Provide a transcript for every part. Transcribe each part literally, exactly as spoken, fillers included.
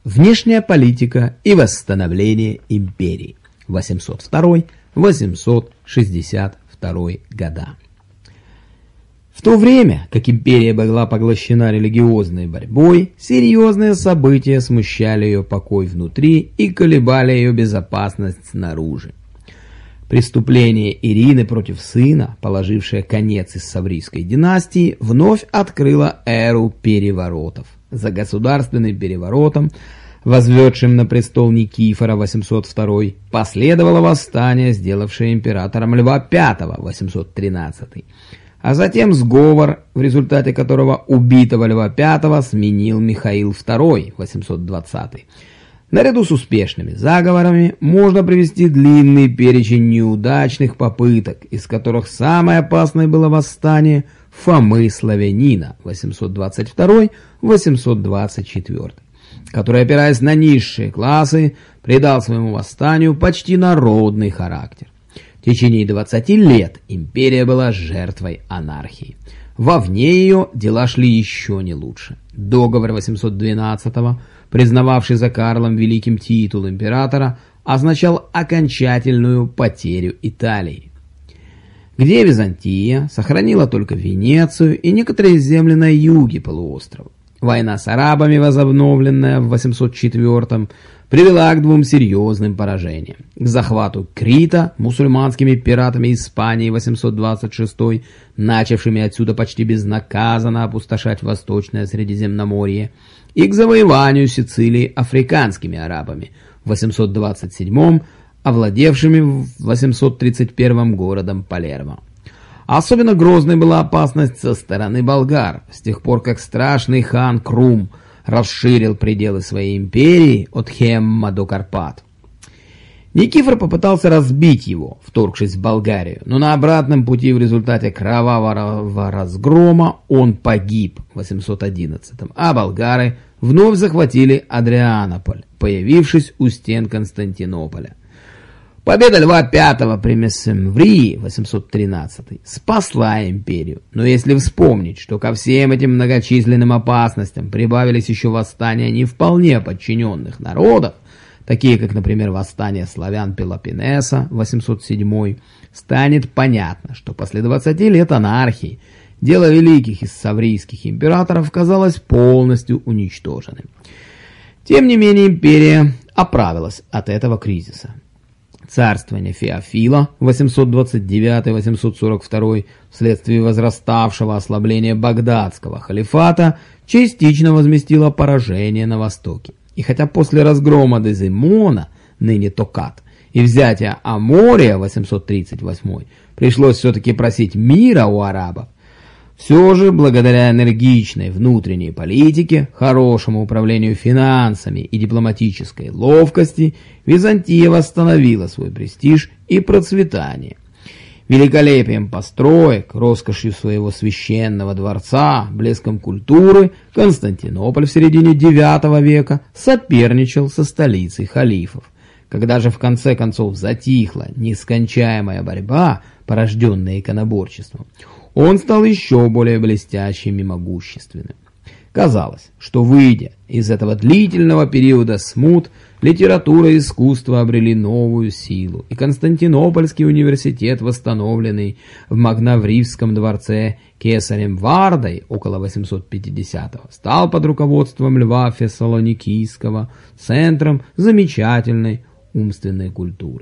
Внешняя политика и восстановление империи. восемьсот второй — восемьсот шестьдесят второй года. В то время, как империя была поглощена религиозной борьбой, серьезные события смущали ее покой внутри и колебали ее безопасность снаружи. Преступление Ирины против сына, положившее конец иссаврийской династии, вновь открыло эру переворотов. За государственным переворотом, возведшим на престол Никифора восемьсот второй, последовало восстание, сделавшее императором Льва пятого восемьсот тринадцатый, а затем сговор, в результате которого убитого Льва пятого сменил Михаил второй восемьсот двадцатый. Наряду с успешными заговорами можно привести длинный перечень неудачных попыток, из которых самое опасное было восстание Фомы Славянина восемьсот двадцать второй — восемьсот двадцать четвёртый, который, опираясь на низшие классы, придал своему восстанию почти народный характер. В течение двадцати лет империя была жертвой анархии. Вовне ее дела шли еще не лучше. Договор восемьсот двенадцатого, признававший за Карлом Великим титул императора, означал окончательную потерю Италии, где Византия сохранила только Венецию и некоторые земли на юге полуострова. Война с арабами, возобновленная в восемьсот четвёртом, привела к двум серьезным поражениям. К захвату Крита мусульманскими пиратами Испании восемьсот двадцать шестой, начавшими отсюда почти безнаказанно опустошать Восточное Средиземноморье, и к завоеванию Сицилии африканскими арабами в восемьсот двадцать седьмом, овладевшими в восемьсот тридцать первом городом Палермо. Особенно грозной была опасность со стороны болгар, с тех пор как страшный хан Крум расширил пределы своей империи от Хемма до Карпат. Никифор попытался разбить его, вторгшись в Болгарию, но на обратном пути в результате кровавого разгрома он погиб в восемьсот одиннадцатом, а болгары вновь захватили Адрианополь, появившись у стен Константинополя. Победа Льва пятого при Мессемврии восемьсот тринадцатый спасла империю, но если вспомнить, что ко всем этим многочисленным опасностям прибавились еще восстания не вполне подчиненных народов, такие как, например, восстание славян Пелопоннеса восемьсот седьмой, станет понятно, что после двадцати лет анархии дело великих иссаврийских императоров казалось полностью уничтоженным. Тем не менее, империя оправилась от этого кризиса. Царствование Феофила восемьсот двадцать девятый — восемьсот сорок второй вследствие возраставшего ослабления багдадского халифата частично возместило поражение на востоке. И хотя после разгрома Дезимона, ныне Токат, и взятия Амория восемьсот тридцать восьмой пришлось все-таки просить мира у арабов, все же, благодаря энергичной внутренней политике, хорошему управлению финансами и дипломатической ловкости, Византия восстановила свой престиж и процветание. Великолепием построек, роскошью своего священного дворца, блеском культуры Константинополь в середине девятого века соперничал со столицей халифов. Когда же в конце концов затихла нескончаемая борьба, порожденная иконоборчеством, он стал еще более блестящим и могущественным. Казалось, что, выйдя из этого длительного периода смут, литература и искусство обрели новую силу, и Константинопольский университет, восстановленный в Магнавривском дворце кесарем Вардой около восемьсот пятидесятого, стал под руководством Льва Фессалоникийского центром замечательной умственной культуры.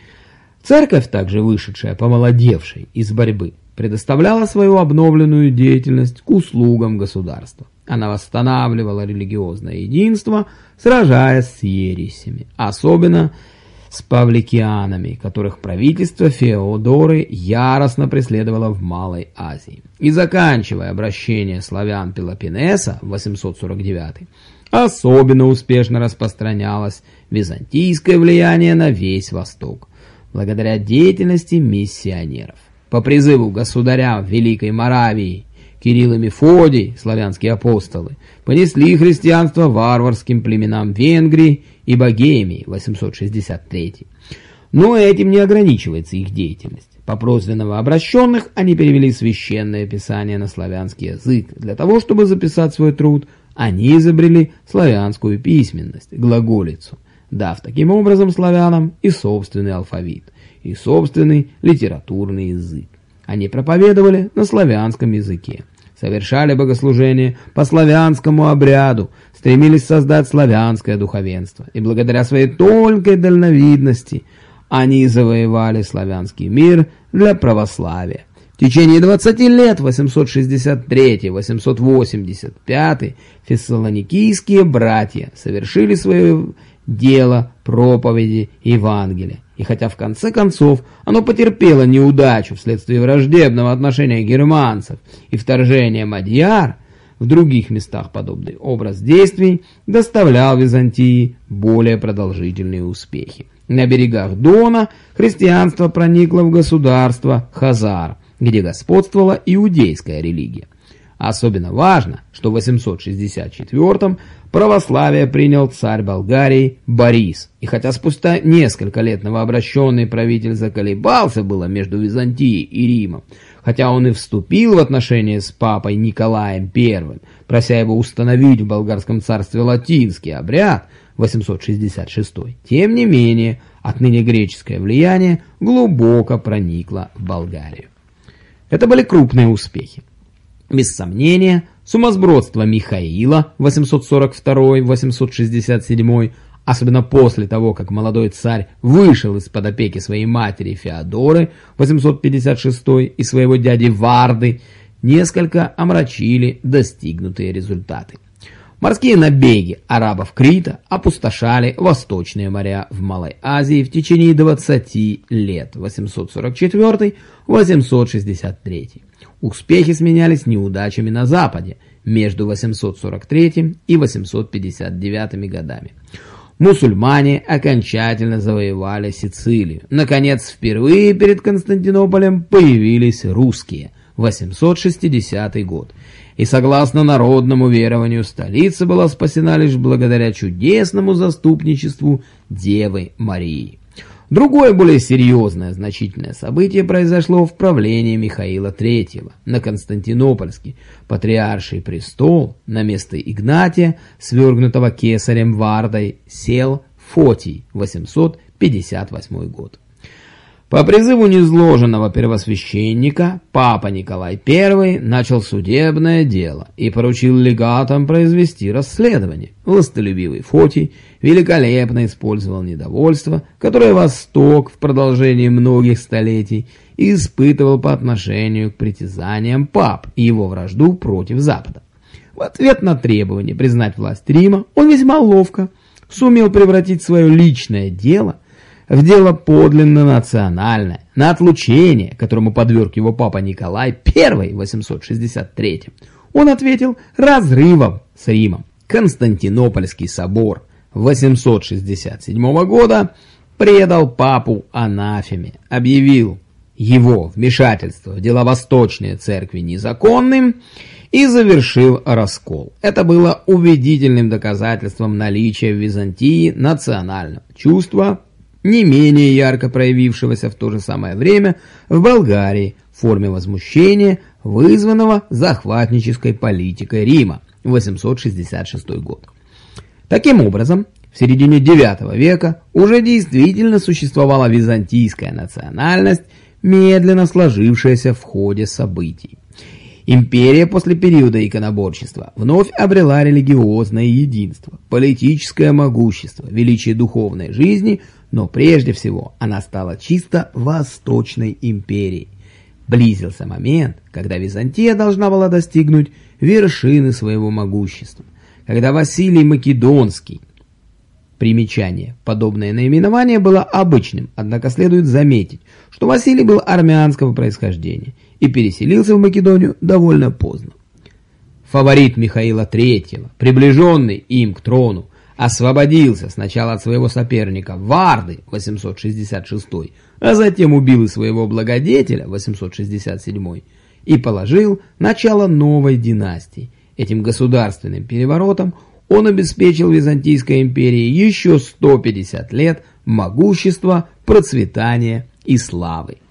Церковь, также вышедшая, помолодевшей из борьбы, предоставляла свою обновленную деятельность к услугам государства. Она восстанавливала религиозное единство, сражаясь с ересями, особенно с павликианами, которых правительство Феодоры яростно преследовало в Малой Азии. И заканчивая обращение славян Пелопоннеса в восемьсот сорок девятый, особенно успешно распространялось византийское влияние на весь Восток, благодаря деятельности миссионеров. По призыву государя Великой Моравии Кирилл и Мефодий, славянские апостолы, понесли христианство варварским племенам Венгрии и Богемии восемьсот шестьдесят третий. Но этим не ограничивается их деятельность. По просьбе новообращенных они перевели священное писание на славянский язык для того, чтобы записать свой труд они изобрели славянскую письменность, глаголицу, дав таким образом славянам и собственный алфавит, и собственный литературный язык. Они проповедовали на славянском языке, совершали богослужение по славянскому обряду, стремились создать славянское духовенство, и благодаря своей тонкой дальновидности они завоевали славянский мир для православия. В течение двадцати лет, восемьсот шестьдесят третий — восемьсот восемьдесят пятый, фессалоникийские братья совершили свое дело проповеди Евангелия. И хотя в конце концов оно потерпело неудачу вследствие враждебного отношения германцев и вторжения мадьяр, в других местах подобный образ действий доставлял Византии более продолжительные успехи. На берегах Дона христианство проникло в государство Хазар, где господствовала иудейская религия. Особенно важно, что в восемьсот шестьдесят четвёртом православие принял царь Болгарии Борис. И хотя спустя несколько лет новообращенный правитель заколебался было между Византией и Римом, хотя он и вступил в отношения с папой Николаем Первым, прося его установить в болгарском царстве латинский обряд, восемьсот шестьдесят шестой, тем не менее, отныне греческое влияние глубоко проникло в Болгарию. Это были крупные успехи. Без сомнения, сумасбродство Михаила, восемьсот сорок второй — восемьсот шестьдесят седьмой, особенно после того, как молодой царь вышел из-под опеки своей матери Феодоры, восемьсот пятьдесят шестой, и своего дяди Варды, несколько омрачили достигнутые результаты. Морские набеги арабов Крита опустошали восточные моря в Малой Азии в течение двадцати лет, восемьсот сорок четвёртый — восемьсот шестьдесят третий. Успехи сменялись неудачами на Западе между восемьсот сорок третьим и восемьсот пятьдесят девятым годами. Мусульмане окончательно завоевали Сицилию. Наконец, впервые перед Константинополем появились русские, восемьсот шестидесятый год. И согласно народному верованию, столица была спасена лишь благодаря чудесному заступничеству Девы Марии. Другое, более серьезное, значительное событие произошло в правлении Михаила Третьего. На Константинопольский патриарший престол на место Игнатия, свергнутого кесарем Вардой, сел Фотий, восемьсот пятьдесят восьмой год. По призыву низложенного первосвященника папа Николай Первый начал судебное дело и поручил легатам произвести расследование. Властолюбивый Фотий великолепно использовал недовольство, которое Восток в продолжении многих столетий испытывал по отношению к притязаниям пап и его вражду против Запада. В ответ на требование признать власть Рима он весьма ловко сумел превратить свое личное дело в дело подлинно национальное, на отлучение, которому подверг его папа Николай Первый в восемьсот шестьдесят третьем. Он ответил разрывом с Римом. Константинопольский собор восемьсот шестьдесят седьмого года предал папу анафеме, объявил его вмешательство в дела Восточной Церкви незаконным и завершил раскол. Это было убедительным доказательством наличия в Византии национального чувства, не менее ярко проявившегося в то же самое время в Болгарии в форме возмущения, вызванного захватнической политикой Рима, восемьсот шестьдесят шестой год. Таким образом, в середине девятого века уже действительно существовала византийская национальность, медленно сложившаяся в ходе событий. Империя после периода иконоборчества вновь обрела религиозное единство, политическое могущество, величие духовной жизни, но прежде всего она стала чисто Восточной империей. Близился момент, когда Византия должна была достигнуть вершины своего могущества, когда Василий Македонский, примечание, подобное наименование было обычным, однако следует заметить, что Василий был армянского происхождения и переселился в Македонию довольно поздно. Фаворит Михаила Третьего, приближенный им к трону, освободился сначала от своего соперника Варды, восемьсот шестьдесят шестой, а затем убил и своего благодетеля, восемьсот шестьдесят седьмой, и положил начало новой династии. Этим государственным переворотом он обеспечил Византийской империи еще сто пятьдесят лет могущества, процветания и славы.